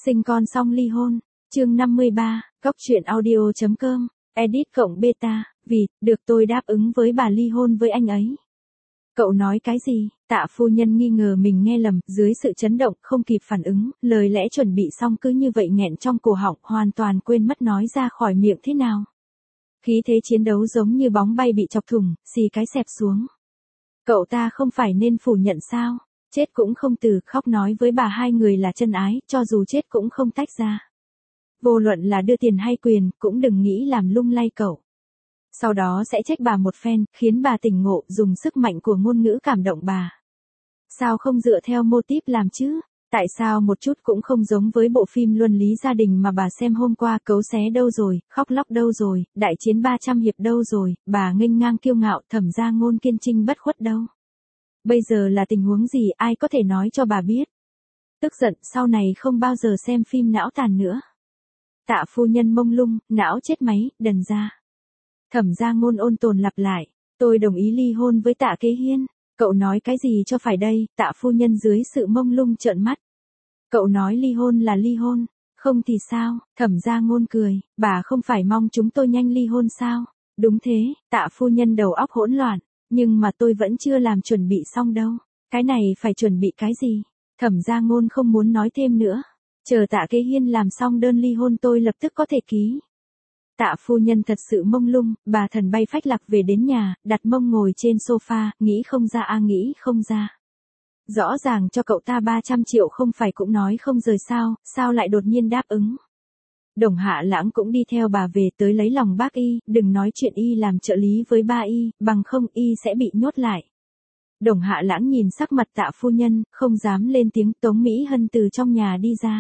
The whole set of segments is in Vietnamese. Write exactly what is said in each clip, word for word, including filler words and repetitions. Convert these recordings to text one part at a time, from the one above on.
Sinh con xong ly hôn, chương năm mươi ba, Cóc truyện audio chấm com, edit cộng beta, vì, được tôi đáp ứng với bà ly hôn với anh ấy. Cậu nói cái gì? Tạ phu nhân nghi ngờ mình nghe lầm, dưới sự chấn động, không kịp phản ứng, lời lẽ chuẩn bị xong cứ như vậy nghẹn trong cổ họng, hoàn toàn quên mất nói ra khỏi miệng thế nào. Khí thế chiến đấu giống như bóng bay bị chọc thủng, xì cái xẹp xuống. Cậu ta không phải nên phủ nhận sao? Chết cũng không từ, khóc nói với bà hai người là chân ái, cho dù chết cũng không tách ra. Vô luận là đưa tiền hay quyền, cũng đừng nghĩ làm lung lay cậu. Sau đó sẽ trách bà một phen, khiến bà tỉnh ngộ, dùng sức mạnh của ngôn ngữ cảm động bà. Sao không dựa theo mô típ làm chứ? Tại sao một chút cũng không giống với bộ phim Luân lý gia đình mà bà xem hôm qua? Cấu xé đâu rồi, khóc lóc đâu rồi, đại chiến ba trăm hiệp đâu rồi, bà nghênh ngang kiêu ngạo, Thẩm Gia Ngôn kiên trinh bất khuất đâu. Bây giờ là tình huống gì, ai có thể nói cho bà biết? Tức giận, sau này không bao giờ xem phim não tàn nữa. Tạ phu nhân mông lung, não chết máy, đần ra. Thẩm Gia Ngôn ôn tồn lặp lại, tôi đồng ý ly hôn với Tạ Kế Hiên. Cậu nói cái gì cho phải đây? Tạ phu nhân dưới sự mông lung trợn mắt. Cậu nói ly hôn là ly hôn, không thì sao? Thẩm Gia Ngôn cười, bà không phải mong chúng tôi nhanh ly hôn sao? Đúng thế, Tạ phu nhân đầu óc hỗn loạn, nhưng mà tôi vẫn chưa làm chuẩn bị xong đâu. Cái này phải chuẩn bị cái gì? Thẩm Gia Ngôn không muốn nói thêm nữa. Chờ Tạ Kế Hiên làm xong đơn ly hôn tôi lập tức có thể ký. Tạ phu nhân thật sự mông lung, bà thần bay phách lạc về đến nhà, đặt mông ngồi trên sofa, nghĩ không ra a nghĩ không ra. Rõ ràng cho cậu ta ba trăm triệu không phải cũng nói không rời sao, sao lại đột nhiên đáp ứng. Đồng Hạ Lãng cũng đi theo bà về tới lấy lòng bác y, đừng nói chuyện y làm trợ lý với ba y, bằng không y sẽ bị nhốt lại. Đồng Hạ Lãng nhìn sắc mặt Tạ phu nhân, không dám lên tiếng. Tống Mỹ Hân từ trong nhà đi ra.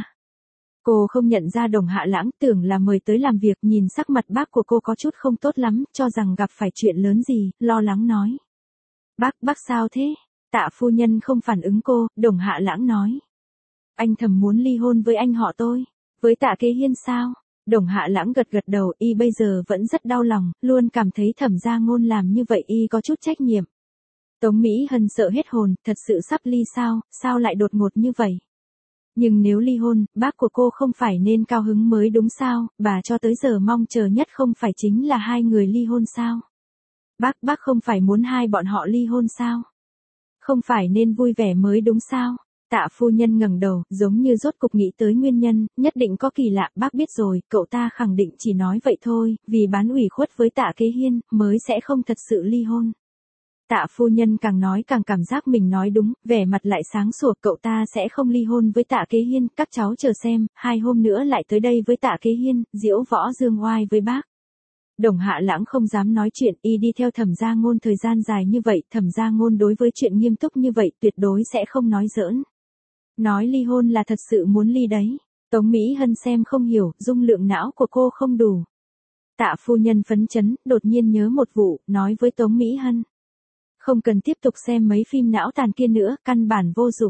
Cô không nhận ra Đồng Hạ Lãng, tưởng là mời tới làm việc, nhìn sắc mặt bác của cô có chút không tốt lắm, cho rằng gặp phải chuyện lớn gì, lo lắng nói. Bác, bác sao thế? Tạ phu nhân không phản ứng cô, Đồng Hạ Lãng nói. Anh Thẩm muốn ly hôn với anh họ tôi. Với Tạ Kế Hiên sao? Đồng Hạ Lãng gật gật đầu, y bây giờ vẫn rất đau lòng, luôn cảm thấy Thẩm Gia Ngôn làm như vậy y có chút trách nhiệm. Tống Mỹ Hân sợ hết hồn, thật sự sắp ly sao, sao lại đột ngột như vậy? Nhưng nếu ly hôn, bác của cô không phải nên cao hứng mới đúng sao, bà cho tới giờ mong chờ nhất không phải chính là hai người ly hôn sao? Bác, bác không phải muốn hai bọn họ ly hôn sao? Không phải nên vui vẻ mới đúng sao? Tạ phu nhân ngẩng đầu, giống như rốt cục nghĩ tới nguyên nhân, nhất định có kỳ lạ, bác biết rồi, cậu ta khẳng định chỉ nói vậy thôi, vì bán ủy khuất với Tạ Kế Hiên, mới sẽ không thật sự ly hôn. Tạ phu nhân càng nói càng cảm giác mình nói đúng, vẻ mặt lại sáng sủa, cậu ta sẽ không ly hôn với Tạ Kế Hiên, các cháu chờ xem, hai hôm nữa lại tới đây với Tạ Kế Hiên, diễu võ dương oai với bác. Đồng Hạ Lãng không dám nói chuyện, y đi theo Thẩm Gia Ngôn thời gian dài như vậy, Thẩm Gia Ngôn đối với chuyện nghiêm túc như vậy tuyệt đối sẽ không nói giỡn. Nói ly hôn là thật sự muốn ly đấy. Tống Mỹ Hân xem không hiểu, dung lượng não của cô không đủ. Tạ phu nhân phấn chấn, đột nhiên nhớ một vụ, nói với Tống Mỹ Hân. Không cần tiếp tục xem mấy phim não tàn kia nữa, căn bản vô dụng.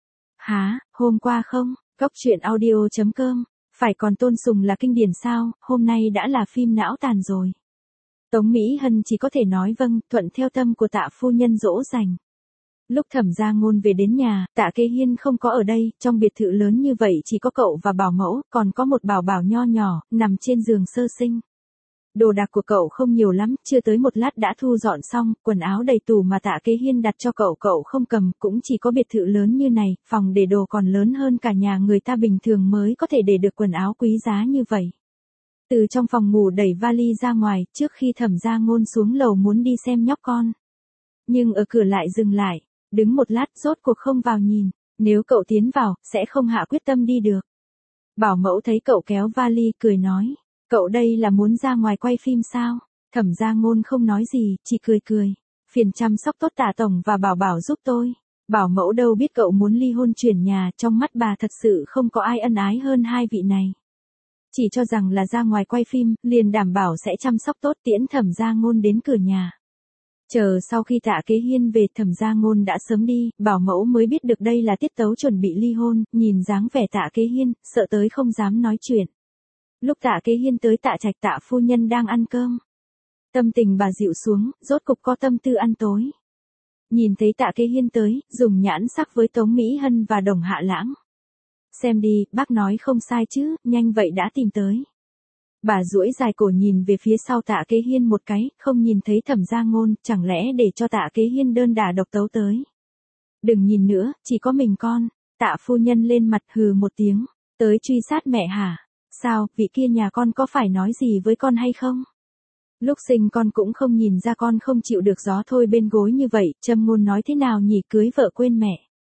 Hả, hôm qua không? Cóc truyện audio chấm com, phải còn Tôn Sùng là kinh điển sao, hôm nay đã là phim não tàn rồi. Tống Mỹ Hân chỉ có thể nói vâng, thuận theo tâm của Tạ phu nhân dỗ dành. Lúc Thẩm Gia Ngôn về đến nhà, Tạ Kế Hiên không có ở đây, trong biệt thự lớn như vậy chỉ có cậu và bảo mẫu, còn có một bảo bảo nho nhỏ, nằm trên giường sơ sinh. Đồ đạc của cậu không nhiều lắm, chưa tới một lát đã thu dọn xong, quần áo đầy tủ mà Tạ Kế Hiên đặt cho cậu cậu không cầm, cũng chỉ có biệt thự lớn như này, phòng để đồ còn lớn hơn cả nhà người ta bình thường mới có thể để được quần áo quý giá như vậy. Từ trong phòng ngủ đẩy vali ra ngoài, trước khi Thẩm Gia Ngôn xuống lầu muốn đi xem nhóc con. Nhưng ở cửa lại dừng lại, đứng một lát rốt cuộc không vào nhìn, nếu cậu tiến vào, sẽ không hạ quyết tâm đi được. Bảo mẫu thấy cậu kéo vali cười nói. Cậu đây là muốn ra ngoài quay phim sao? Thẩm Gia Ngôn không nói gì, chỉ cười cười. Phiền chăm sóc tốt Tạ tổng và bảo bảo giúp tôi. Bảo mẫu đâu biết cậu muốn ly hôn chuyển nhà, trong mắt bà thật sự không có ai ân ái hơn hai vị này. Chỉ cho rằng là ra ngoài quay phim, liền đảm bảo sẽ chăm sóc tốt tiễn Thẩm Gia Ngôn đến cửa nhà. Chờ sau khi Tạ Kế Hiên về, Thẩm Gia Ngôn đã sớm đi, bảo mẫu mới biết được đây là tiết tấu chuẩn bị ly hôn, nhìn dáng vẻ Tạ Kế Hiên, sợ tới không dám nói chuyện. Lúc Tạ Kế Hiên tới Tạ Trạch, Tạ phu nhân đang ăn cơm. Tâm tình bà dịu xuống, rốt cục có tâm tư ăn tối. Nhìn thấy Tạ Kế Hiên tới, dùng nhãn sắc với Tống Mỹ Hân và Đồng Hạ Lãng. Xem đi, bác nói không sai chứ, nhanh vậy đã tìm tới. Bà duỗi dài cổ nhìn về phía sau Tạ Kế Hiên một cái, không nhìn thấy Thẩm Gia Ngôn, chẳng lẽ để cho Tạ Kế Hiên đơn đả độc tấu tới. Đừng nhìn nữa, chỉ có mình con. Tạ phu nhân lên mặt hừ một tiếng, tới truy sát mẹ hả? Sao, vị kia nhà con có phải nói gì với con hay không? Lúc sinh con cũng không nhìn ra con không chịu được gió thôi bên gối như vậy, Châm Ngôn nói thế nào nhỉ, cưới vợ quên mẹ.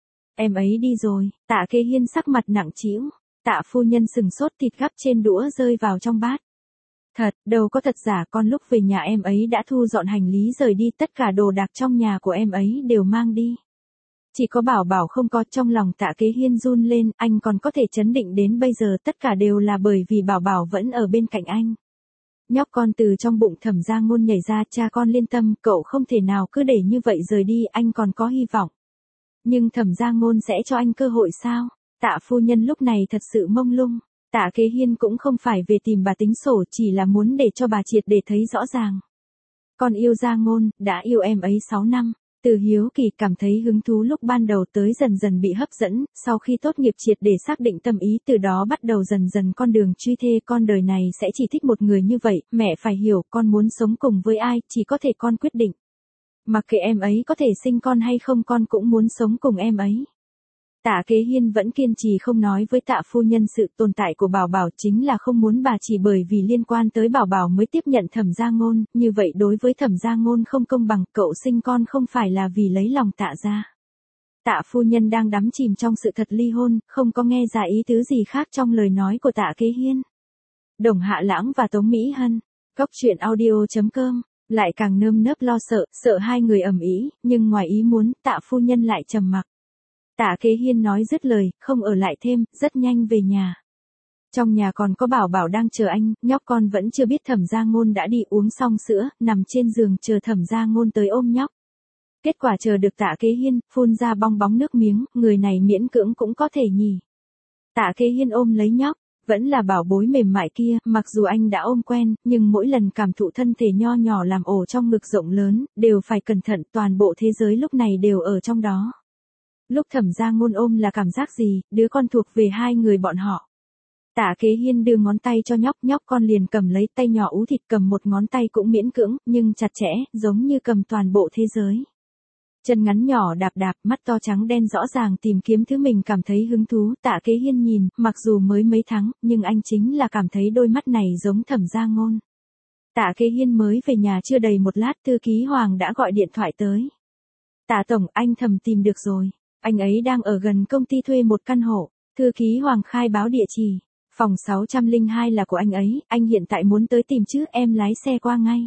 Em ấy đi rồi. Tạ Kế Hiên sắc mặt nặng trĩu. Tạ phu nhân sừng sốt, thịt gắp trên đũa rơi vào trong bát. Thật, đâu có thật giả, con lúc về nhà em ấy đã thu dọn hành lý rời đi, tất cả đồ đạc trong nhà của em ấy đều mang đi. Chỉ có Bảo Bảo không có. Trong lòng Tạ Kế Hiên run lên, anh còn có thể trấn định đến bây giờ, tất cả đều là bởi vì Bảo Bảo vẫn ở bên cạnh anh. Nhóc con từ trong bụng Thẩm Gia Ngôn nhảy ra, cha con liên tâm, cậu không thể nào cứ để như vậy rời đi, anh còn có hy vọng. Nhưng Thẩm Gia Ngôn sẽ cho anh cơ hội sao? Tạ phu nhân lúc này thật sự mông lung. Tạ Kế Hiên cũng không phải về tìm bà tính sổ, chỉ là muốn để cho bà triệt để thấy rõ ràng. Con yêu Gia Ngôn, đã yêu em ấy sáu năm. Từ hiếu kỳ cảm thấy hứng thú lúc ban đầu tới dần dần bị hấp dẫn, sau khi tốt nghiệp triệt để xác định tâm ý, từ đó bắt đầu dần dần con đường truy thê, con đời này sẽ chỉ thích một người như vậy, mẹ phải hiểu, con muốn sống cùng với ai, chỉ có thể con quyết định. Mặc kệ em ấy có thể sinh con hay không, con cũng muốn sống cùng em ấy. Tạ Kế Hiên vẫn kiên trì không nói với Tạ phu nhân sự tồn tại của Bảo Bảo, chính là không muốn bà chỉ bởi vì liên quan tới Bảo Bảo mới tiếp nhận Thẩm Gia Ngôn, như vậy đối với Thẩm Gia Ngôn không công bằng, cậu sinh con không phải là vì lấy lòng Tạ gia. Tạ phu nhân đang đắm chìm trong sự thật ly hôn, không có nghe ra ý tứ gì khác trong lời nói của Tạ Kế Hiên. Đồng Hạ Lãng và Tống Mỹ Hân, Góc Truyện Audio chấm com, lại càng nơm nớp lo sợ, sợ hai người ầm ĩ, nhưng ngoài ý muốn, Tạ phu nhân lại trầm mặc. Tạ Kế Hiên nói dứt lời, không ở lại thêm, rất nhanh về nhà. Trong nhà còn có Bảo Bảo đang chờ anh, nhóc con vẫn chưa biết Thẩm Gia Ngôn đã đi, uống xong sữa, nằm trên giường chờ Thẩm Gia Ngôn tới ôm nhóc. Kết quả chờ được Tạ Kế Hiên, phun ra bong bóng nước miếng, người này miễn cưỡng cũng có thể nhỉ. Tạ Kế Hiên ôm lấy nhóc, vẫn là bảo bối mềm mại kia, mặc dù anh đã ôm quen, nhưng mỗi lần cảm thụ thân thể nho nhỏ làm ổ trong ngực rộng lớn, đều phải cẩn thận, toàn bộ thế giới lúc này đều ở trong đó. Lúc Thẩm Gia Ngôn ôm là cảm giác gì, đứa con thuộc về hai người bọn họ. Tạ Kế Hiên đưa ngón tay cho nhóc, nhóc con liền cầm lấy, tay nhỏ ú thịt, cầm một ngón tay cũng miễn cưỡng, nhưng chặt chẽ, giống như cầm toàn bộ thế giới. Chân ngắn nhỏ đạp đạp, mắt to trắng đen rõ ràng tìm kiếm thứ mình cảm thấy hứng thú. Tạ Kế Hiên nhìn, mặc dù mới mấy tháng, nhưng anh chính là cảm thấy đôi mắt này giống Thẩm Gia Ngôn. Tạ Kế Hiên mới về nhà chưa đầy một lát, thư ký Hoàng đã gọi điện thoại tới. Tạ tổng, anh Thẩm tìm được rồi. Anh ấy đang ở gần công ty thuê một căn hộ. Thư ký Hoàng khai báo địa chỉ. Phòng sáu không hai là của anh ấy, anh hiện tại muốn tới tìm chứ, em lái xe qua ngay.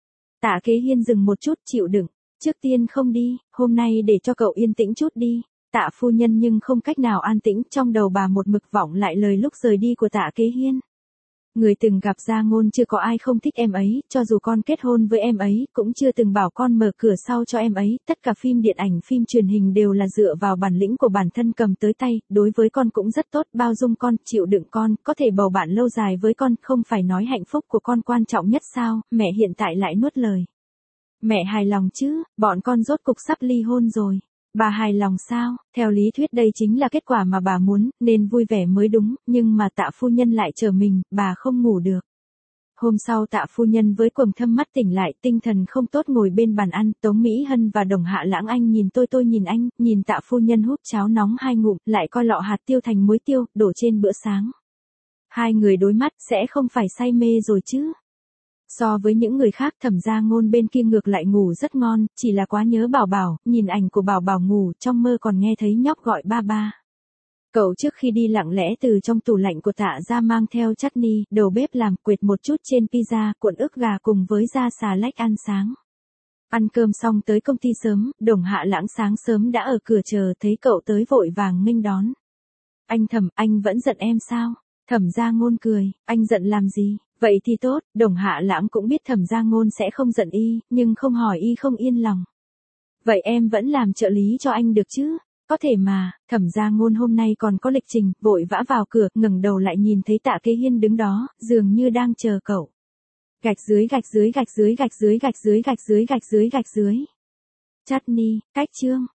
Tạ Kế Hiên dừng một chút, chịu đựng. Trước tiên không đi, hôm nay để cho cậu yên tĩnh chút đi. Tạ phu nhân nhưng không cách nào an tĩnh, trong đầu bà một mực vọng lại lời lúc rời đi của Tạ Kế Hiên. Người từng gặp Gia Ngôn chưa có ai không thích em ấy, cho dù con kết hôn với em ấy, cũng chưa từng bảo con mở cửa sau cho em ấy, tất cả phim điện ảnh, phim truyền hình đều là dựa vào bản lĩnh của bản thân cầm tới tay, đối với con cũng rất tốt, bao dung con, chịu đựng con, có thể bầu bạn lâu dài với con, không phải nói hạnh phúc của con quan trọng nhất sao, mẹ hiện tại lại nuốt lời. Mẹ hài lòng chứ, bọn con rốt cục sắp ly hôn rồi. Bà hài lòng sao? Theo lý thuyết đây chính là kết quả mà bà muốn, nên vui vẻ mới đúng, nhưng mà Tạ phu nhân lại chờ mình, bà không ngủ được. Hôm sau Tạ phu nhân với quầng thâm mắt tỉnh lại, tinh thần không tốt ngồi bên bàn ăn, Tống Mỹ Hân và Đồng Hạ Lãng anh nhìn tôi tôi nhìn anh, nhìn Tạ phu nhân húp cháo nóng hai ngụm, lại coi lọ hạt tiêu thành muối tiêu, đổ trên bữa sáng. Hai người đối mắt, sẽ không phải say mê rồi chứ? So với những người khác, Thẩm Gia Ngôn bên kia ngược lại ngủ rất ngon, chỉ là quá nhớ Bảo Bảo, nhìn ảnh của Bảo Bảo ngủ, trong mơ còn nghe thấy nhóc gọi ba ba. Cậu trước khi đi lặng lẽ từ trong tủ lạnh của Tạ gia mang theo chutney, đầu bếp làm, quệt một chút trên pizza, cuộn ức gà cùng với da xà lách ăn sáng. Ăn cơm xong tới công ty sớm, Đồng Hạ Lãng sáng sớm đã ở cửa chờ, thấy cậu tới vội vàng nghênh đón. Anh Thẩm, anh vẫn giận em sao? Thẩm Gia Ngôn cười, anh giận làm gì? Vậy thì tốt, Đồng Hạ Lãng cũng biết Thẩm Gia Ngôn sẽ không giận y, nhưng không hỏi y không yên lòng. Vậy em vẫn làm trợ lý cho anh được chứ? Có thể mà. Thẩm Gia Ngôn hôm nay còn có lịch trình, vội vã vào cửa, ngẩng đầu lại nhìn thấy Tạ Kế Hiên đứng đó, dường như đang chờ cậu. Gạch dưới gạch dưới gạch dưới gạch dưới gạch dưới gạch dưới gạch dưới gạch dưới. Chutney, cách chương.